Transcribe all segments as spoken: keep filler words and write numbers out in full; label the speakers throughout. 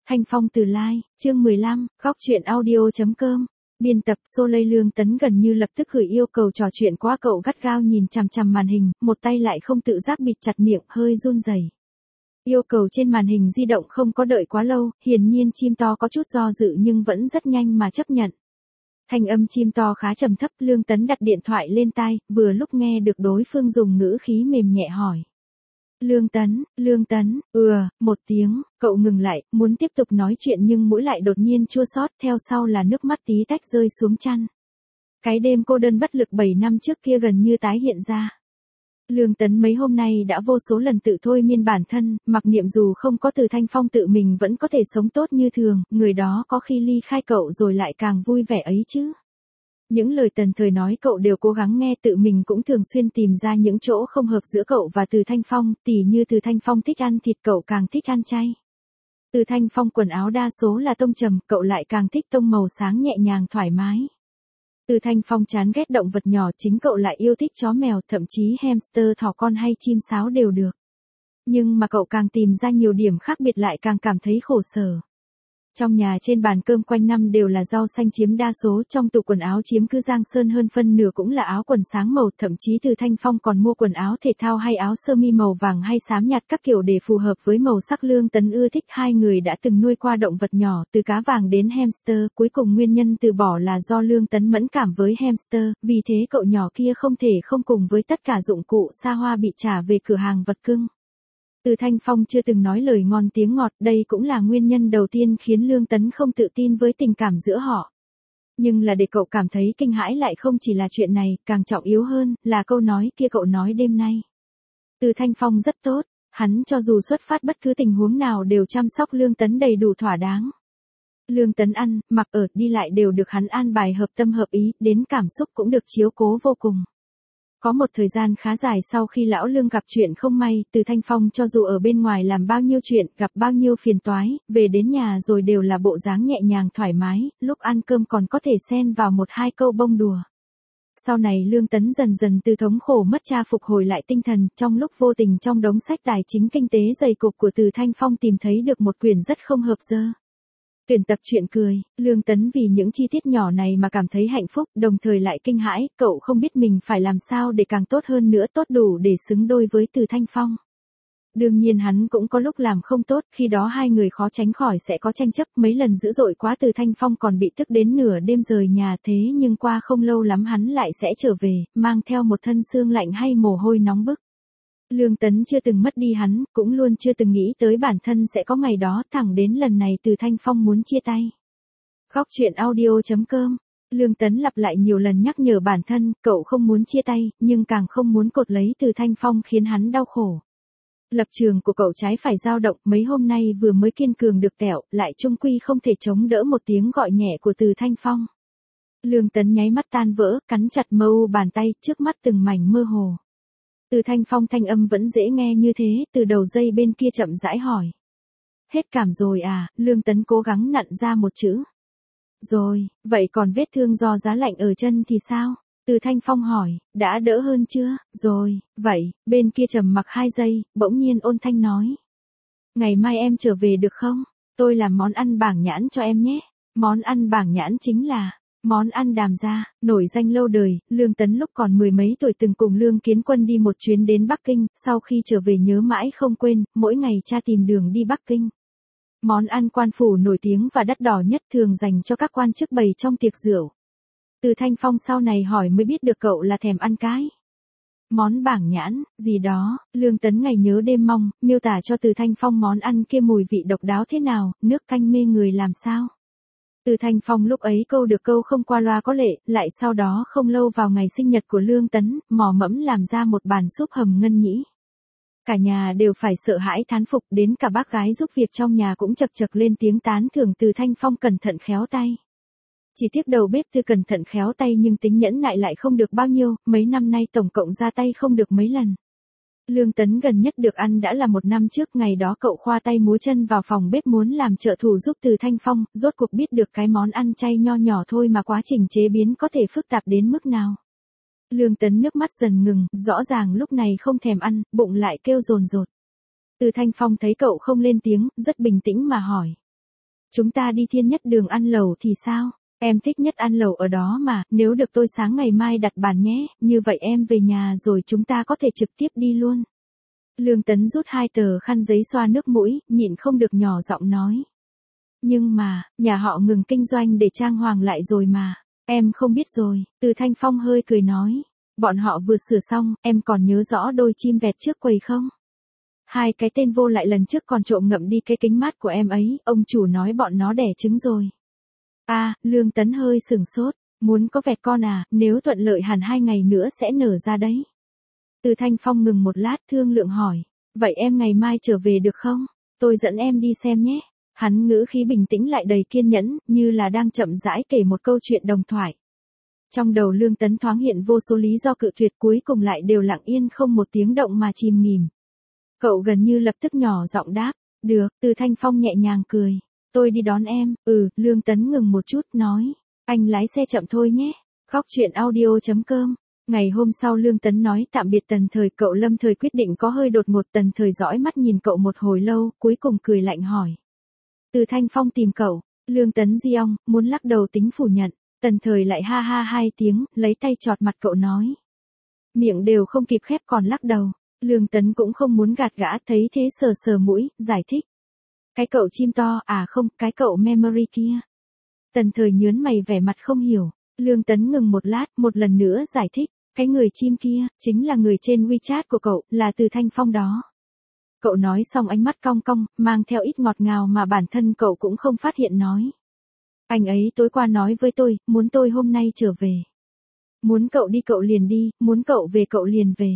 Speaker 1: Thanh Phong Từ Lai, chương mười lăm, góc truyện audio.com. Biên tập Soleil Lương Tấn gần như lập tức gửi yêu cầu trò chuyện qua cậu gắt gao nhìn chằm chằm màn hình, một tay lại không tự giác bịt chặt miệng, hơi run rẩy. Yêu cầu trên màn hình di động không có đợi quá lâu, hiển nhiên chim to có chút do dự nhưng vẫn rất nhanh mà chấp nhận. Thanh âm chim to khá trầm thấp, Lương Tấn đặt điện thoại lên tai, vừa lúc nghe được đối phương dùng ngữ khí mềm nhẹ hỏi. Lương Tấn, Lương Tấn, ừ, một tiếng, cậu ngừng lại, muốn tiếp tục nói chuyện nhưng mũi lại đột nhiên chua xót, theo sau là nước mắt tí tách rơi xuống chăn. Cái đêm cô đơn bất lực bảy năm trước kia gần như tái hiện ra. Lương Tấn mấy hôm nay đã vô số lần tự thôi miên bản thân, mặc niệm dù không có Từ Thanh Phong tự mình vẫn có thể sống tốt như thường, người đó có khi ly khai cậu rồi lại càng vui vẻ ấy chứ. Những lời tần thời nói cậu đều cố gắng nghe, tự mình cũng thường xuyên tìm ra những chỗ không hợp giữa cậu và Từ Thanh Phong, tỉ như Từ Thanh Phong thích ăn thịt, cậu càng thích ăn chay. Từ Thanh Phong quần áo đa số là tông trầm, cậu lại càng thích tông màu sáng nhẹ nhàng thoải mái. Từ Thanh Phong chán ghét động vật nhỏ, chính cậu lại yêu thích chó mèo, thậm chí hamster, thỏ con hay chim sáo đều được. Nhưng mà cậu càng tìm ra nhiều điểm khác biệt lại càng cảm thấy khổ sở. Trong nhà trên bàn cơm quanh năm đều là rau xanh chiếm đa số, trong tủ quần áo chiếm cứ giang sơn hơn phân nửa cũng là áo quần sáng màu, thậm chí Từ Thanh Phong còn mua quần áo thể thao hay áo sơ mi màu vàng hay xám nhạt các kiểu để phù hợp với màu sắc Lương Tấn ưa thích. Hai người đã từng nuôi qua động vật nhỏ, từ cá vàng đến hamster, cuối cùng nguyên nhân từ bỏ là do Lương Tấn mẫn cảm với hamster, vì thế cậu nhỏ kia không thể không cùng với tất cả dụng cụ xa hoa bị trả về cửa hàng vật cưng. Từ Thanh Phong chưa từng nói lời ngon tiếng ngọt, đây cũng là nguyên nhân đầu tiên khiến Lương Tấn không tự tin với tình cảm giữa họ. Nhưng là để cậu cảm thấy kinh hãi lại không chỉ là chuyện này, càng trọng yếu hơn, là câu nói kia cậu nói đêm nay. Từ Thanh Phong rất tốt, hắn cho dù xuất phát bất cứ tình huống nào đều chăm sóc Lương Tấn đầy đủ thỏa đáng. Lương Tấn ăn, mặc ở, đi lại đều được hắn an bài hợp tâm hợp ý, đến cảm xúc cũng được chiếu cố vô cùng. Có một thời gian khá dài sau khi lão Lương gặp chuyện không may, Từ Thanh Phong cho dù ở bên ngoài làm bao nhiêu chuyện, gặp bao nhiêu phiền toái, về đến nhà rồi đều là bộ dáng nhẹ nhàng thoải mái, lúc ăn cơm còn có thể xen vào một hai câu bông đùa. Sau này Lương Tấn dần dần từ thống khổ mất cha phục hồi lại tinh thần, trong lúc vô tình trong đống sách tài chính kinh tế dày cộp của Từ Thanh Phong tìm thấy được một quyển rất không hợp dơ. Tuyển tập truyện cười, Lương Tấn vì những chi tiết nhỏ này mà cảm thấy hạnh phúc, đồng thời lại kinh hãi, cậu không biết mình phải làm sao để càng tốt hơn nữa, tốt đủ để xứng đôi với Từ Thanh Phong. Đương nhiên hắn cũng có lúc làm không tốt, khi đó hai người khó tránh khỏi sẽ có tranh chấp, mấy lần dữ dội quá Từ Thanh Phong còn bị tức đến nửa đêm rời nhà, thế nhưng qua không lâu lắm hắn lại sẽ trở về, mang theo một thân xương lạnh hay mồ hôi nóng bức. Lương Tấn chưa từng mất đi hắn, cũng luôn chưa từng nghĩ tới bản thân sẽ có ngày đó, thẳng đến lần này Từ Thanh Phong muốn chia tay. Góc truyện audio.com. Lương Tấn lặp lại nhiều lần nhắc nhở bản thân, cậu không muốn chia tay, nhưng càng không muốn cột lấy Từ Thanh Phong khiến hắn đau khổ. Lập trường của cậu trái phải dao động, mấy hôm nay vừa mới kiên cường được tẹo, lại chung quy không thể chống đỡ một tiếng gọi nhẹ của Từ Thanh Phong. Lương Tấn nháy mắt tan vỡ, cắn chặt mơ u bàn tay, trước mắt từng mảnh mơ hồ. Từ Thanh Phong thanh âm vẫn dễ nghe như thế, từ đầu dây bên kia chậm rãi hỏi. Hết cảm rồi à? Lương Tấn cố gắng nặn ra một chữ. Rồi, vậy còn vết thương do giá lạnh ở chân thì sao? Từ Thanh Phong hỏi, đã đỡ hơn chưa? Rồi, vậy, bên kia trầm mặc hai giây, bỗng nhiên ôn thanh nói. Ngày mai em trở về được không? Tôi làm món ăn bảng nhãn cho em nhé. Món ăn bảng nhãn chính là... Món ăn Đàm Gia, nổi danh lâu đời. Lương Tấn lúc còn mười mấy tuổi từng cùng Lương Kiến Quân đi một chuyến đến Bắc Kinh, sau khi trở về nhớ mãi không quên, mỗi ngày cha tìm đường đi Bắc Kinh. Món ăn quan phủ nổi tiếng và đắt đỏ nhất thường dành cho các quan chức bày trong tiệc rượu. Từ Thanh Phong sau này hỏi mới biết được cậu là thèm ăn cái. Món bảng nhãn, gì đó, Lương Tấn ngày nhớ đêm mong, miêu tả cho Từ Thanh Phong món ăn kia mùi vị độc đáo thế nào, nước canh mê người làm sao. Từ Thanh Phong lúc ấy câu được câu không qua loa có lệ, lại sau đó không lâu vào ngày sinh nhật của Lương Tấn, mò mẫm làm ra một bàn súp hầm ngân nhĩ. Cả nhà đều phải sợ hãi thán phục, đến cả bác gái giúp việc trong nhà cũng chật chật lên tiếng tán thưởng Từ Thanh Phong cẩn thận khéo tay. Chỉ tiếc đầu bếp Từ cẩn thận khéo tay nhưng tính nhẫn nại lại không được bao nhiêu, mấy năm nay tổng cộng ra tay không được mấy lần. Lương Tấn gần nhất được ăn đã là một năm trước, ngày đó cậu khoa tay múa chân vào phòng bếp muốn làm trợ thủ giúp Từ Thanh Phong, rốt cuộc biết được cái món ăn chay nho nhỏ thôi mà quá trình chế biến có thể phức tạp đến mức nào. Lương Tấn nước mắt dần ngừng, rõ ràng lúc này không thèm ăn, bụng lại kêu dồn dột. Từ Thanh Phong thấy cậu không lên tiếng, rất bình tĩnh mà hỏi. Chúng ta đi Thiên Nhất Đường ăn lẩu thì sao? Em thích nhất ăn lẩu ở đó mà, nếu được tôi sáng ngày mai đặt bàn nhé, như vậy em về nhà rồi chúng ta có thể trực tiếp đi luôn. Lương Tấn rút hai tờ khăn giấy xoa nước mũi, nhịn không được nhỏ giọng nói. Nhưng mà, nhà họ ngừng kinh doanh để trang hoàng lại rồi mà. Em không biết rồi, Từ Thanh Phong hơi cười nói. Bọn họ vừa sửa xong, em còn nhớ rõ đôi chim vẹt trước quầy không? Hai cái tên vô lại lần trước còn trộm ngậm đi cái kính mát của em ấy, ông chủ nói bọn nó đẻ trứng rồi. À, Lương Tấn hơi sửng sốt, muốn có vẹt con à, nếu thuận lợi hẳn hai ngày nữa sẽ nở ra đấy. Từ Thanh Phong ngừng một lát thương lượng hỏi, vậy em ngày mai trở về được không? Tôi dẫn em đi xem nhé. Hắn ngữ khí bình tĩnh lại đầy kiên nhẫn, như là đang chậm rãi kể một câu chuyện đồng thoại. Trong đầu Lương Tấn thoáng hiện vô số lý do cự tuyệt, cuối cùng lại đều lặng yên không một tiếng động mà chìm nghỉm. Cậu gần như lập tức nhỏ giọng đáp, được, Từ Thanh Phong nhẹ nhàng cười. Tôi đi đón em, ừ, Lương Tấn ngừng một chút, nói, anh lái xe chậm thôi nhé. Góc chuyện audio chấm com. Ngày hôm sau Lương Tấn nói tạm biệt Tần Thời, cậu Lâm Thời quyết định có hơi đột ngột. Tần Thời dõi mắt nhìn cậu một hồi lâu, cuối cùng cười lạnh hỏi. Từ Thanh Phong tìm cậu, Lương Tấn di ong, muốn lắc đầu tính phủ nhận. Tần Thời lại ha ha hai tiếng, lấy tay chọt mặt cậu nói. Miệng đều không kịp khép còn lắc đầu. Lương Tấn cũng không muốn gạt gã, thấy thế sờ sờ mũi, giải thích. Cái cậu chim to, à không, cái cậu memory kia. Tần Thời nhớn mày vẻ mặt không hiểu. Lương Tấn ngừng một lát, một lần nữa giải thích. Cái người chim kia, chính là người trên WeChat của cậu, là Từ Thanh Phong đó. Cậu nói xong ánh mắt cong cong, mang theo ít ngọt ngào mà bản thân cậu cũng không phát hiện nói. Anh ấy tối qua nói với tôi, muốn tôi hôm nay trở về. Muốn cậu đi cậu liền đi, muốn cậu về cậu liền về.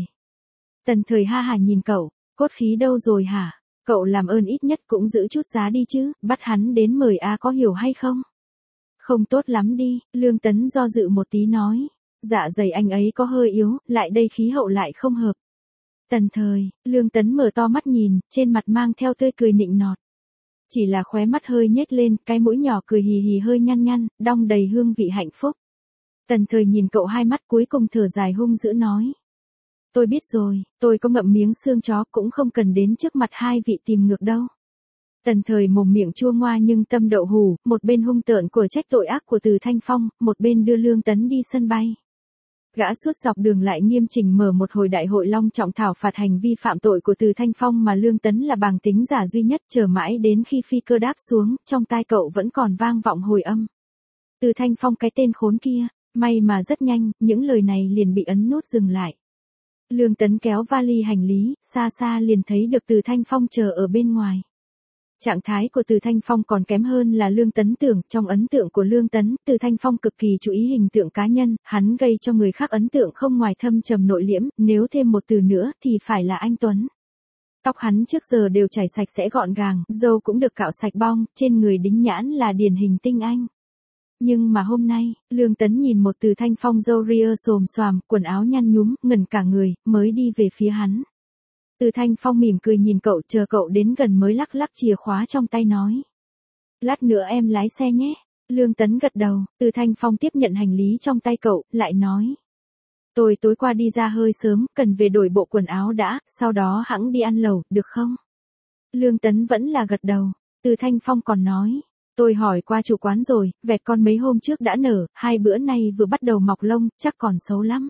Speaker 1: Tần Thời ha hả nhìn cậu, cốt khí đâu rồi hả? Cậu làm ơn ít nhất cũng giữ chút giá đi chứ, bắt hắn đến mời a có hiểu hay không? Không tốt lắm đi, Lương Tấn do dự một tí nói. Dạ dày anh ấy có hơi yếu, lại đây khí hậu lại không hợp. Tần Thời, Lương Tấn mở to mắt nhìn, trên mặt mang theo tươi cười nịnh nọt. Chỉ là khóe mắt hơi nhếch lên, cái mũi nhỏ cười hì hì hơi nhăn nhăn, đong đầy hương vị hạnh phúc. Tần Thời nhìn cậu hai mắt cuối cùng thở dài hung dữ nói. Tôi biết rồi, tôi có ngậm miếng xương chó cũng không cần đến trước mặt hai vị tìm ngược đâu. Tần Thời mồm miệng chua ngoa nhưng tâm đậu hù, một bên hung tợn của trách tội ác của Từ Thanh Phong, một bên đưa Lương Tấn đi sân bay. Gã suốt dọc đường lại nghiêm chỉnh mở một hồi đại hội long trọng thảo phạt hành vi phạm tội của Từ Thanh Phong mà Lương Tấn là bàng tính giả duy nhất, chờ mãi đến khi phi cơ đáp xuống, trong tai cậu vẫn còn vang vọng hồi âm. Từ Thanh Phong cái tên khốn kia, may mà rất nhanh, những lời này liền bị ấn nút dừng lại. Lương Tấn kéo vali hành lý, xa xa liền thấy được Từ Thanh Phong chờ ở bên ngoài. Trạng thái của Từ Thanh Phong còn kém hơn là Lương Tấn tưởng, trong ấn tượng của Lương Tấn, Từ Thanh Phong cực kỳ chú ý hình tượng cá nhân, hắn gây cho người khác ấn tượng không ngoài thâm trầm nội liễm, nếu thêm một từ nữa thì phải là anh Tuấn. Tóc hắn trước giờ đều chải sạch sẽ gọn gàng, râu cũng được cạo sạch bong, trên người đính nhãn là điển hình tinh anh. Nhưng mà hôm nay, Lương Tấn nhìn một Từ Thanh Phong râu ria xồm xoàm, quần áo nhăn nhúm, ngần cả người, mới đi về phía hắn. Từ Thanh Phong mỉm cười nhìn cậu, chờ cậu đến gần mới lắc lắc chìa khóa trong tay nói. Lát nữa em lái xe nhé. Lương Tấn gật đầu, Từ Thanh Phong tiếp nhận hành lý trong tay cậu, lại nói. Tôi tối qua đi ra hơi sớm, cần về đổi bộ quần áo đã, sau đó hẵng đi ăn lẩu, được không? Lương Tấn vẫn là gật đầu. Từ Thanh Phong còn nói. Tôi hỏi qua chủ quán rồi, vẹt con mấy hôm trước đã nở, hai bữa nay vừa bắt đầu mọc lông, chắc còn xấu lắm.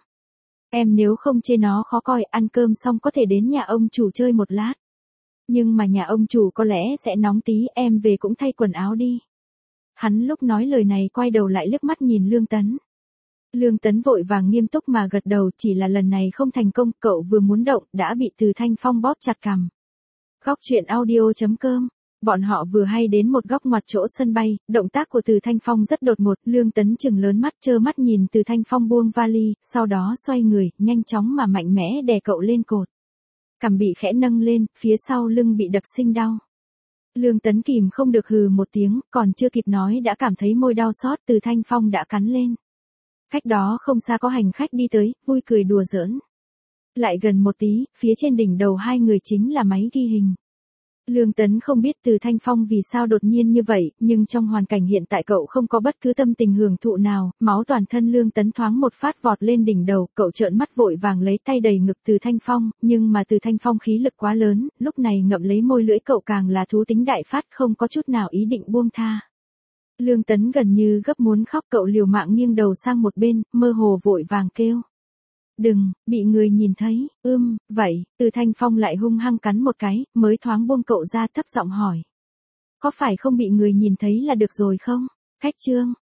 Speaker 1: Em nếu không chê nó khó coi, ăn cơm xong có thể đến nhà ông chủ chơi một lát. Nhưng mà nhà ông chủ có lẽ sẽ nóng tí, em về cũng thay quần áo đi. Hắn lúc nói lời này quay đầu lại liếc mắt nhìn Lương Tấn. Lương Tấn vội vàng nghiêm túc mà gật đầu, chỉ là lần này không thành công, cậu vừa muốn động, đã bị Từ Thanh Phong bóp chặt cằm. Góc chuyện audio chấm com. Bọn họ vừa hay đến một góc ngoặt chỗ sân bay, động tác của Từ Thanh Phong rất đột ngột, Lương Tấn chừng lớn mắt trơ mắt nhìn Từ Thanh Phong buông vali, sau đó xoay người, nhanh chóng mà mạnh mẽ đè cậu lên cột. Cằm bị khẽ nâng lên, phía sau lưng bị đập sinh đau. Lương Tấn kìm không được hừ một tiếng, còn chưa kịp nói đã cảm thấy môi đau xót, Từ Thanh Phong đã cắn lên. Cách đó không xa có hành khách đi tới, vui cười đùa giỡn. Lại gần một tí, phía trên đỉnh đầu hai người chính là máy ghi hình. Lương Tấn không biết Từ Thanh Phong vì sao đột nhiên như vậy, nhưng trong hoàn cảnh hiện tại cậu không có bất cứ tâm tình hưởng thụ nào, máu toàn thân Lương Tấn thoáng một phát vọt lên đỉnh đầu, cậu trợn mắt vội vàng lấy tay đầy ngực Từ Thanh Phong, nhưng mà Từ Thanh Phong khí lực quá lớn, lúc này ngậm lấy môi lưỡi cậu càng là thú tính đại phát không có chút nào ý định buông tha. Lương Tấn gần như gấp muốn khóc, cậu liều mạng nghiêng đầu sang một bên, mơ hồ vội vàng kêu. Đừng, bị người nhìn thấy, ưm, vậy, Từ Thanh Phong lại hung hăng cắn một cái, mới thoáng buông cậu ra thấp giọng hỏi. Có phải không bị người nhìn thấy là được rồi không? Khách trương,